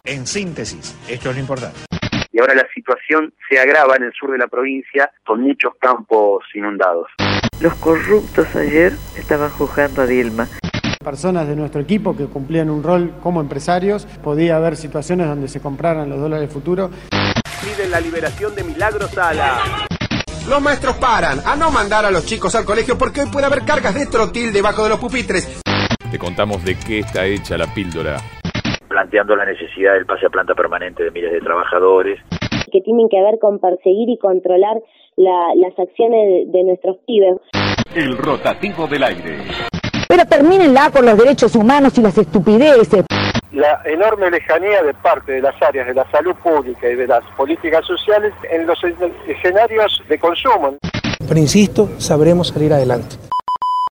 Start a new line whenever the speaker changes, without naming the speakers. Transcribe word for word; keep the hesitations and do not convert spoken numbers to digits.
En síntesis, esto es lo importante.
Y ahora la situación se agrava en el sur de la provincia con muchos campos inundados.
Los corruptos ayer estaban juzgando a Dilma.
Personas de nuestro equipo que cumplían un rol como empresarios, podía haber situaciones donde se compraran los dólares futuro.
Piden la liberación de Milagro Sala.
Los maestros paran a no mandar a los chicos al colegio porque hoy puede haber cargas de trotil debajo de los pupitres.
Te contamos de qué está hecha la píldora.
Planteando la necesidad del pase a planta permanente de miles de trabajadores.
Que tienen que ver con perseguir y controlar la, las acciones de, de nuestros pibes.
El rotativo del aire.
Pero termínenla con los derechos humanos y las estupideces.
La enorme lejanía de parte de las áreas de la salud pública y de las políticas sociales en los escenarios de consumo.
Pero insisto, sabremos salir adelante.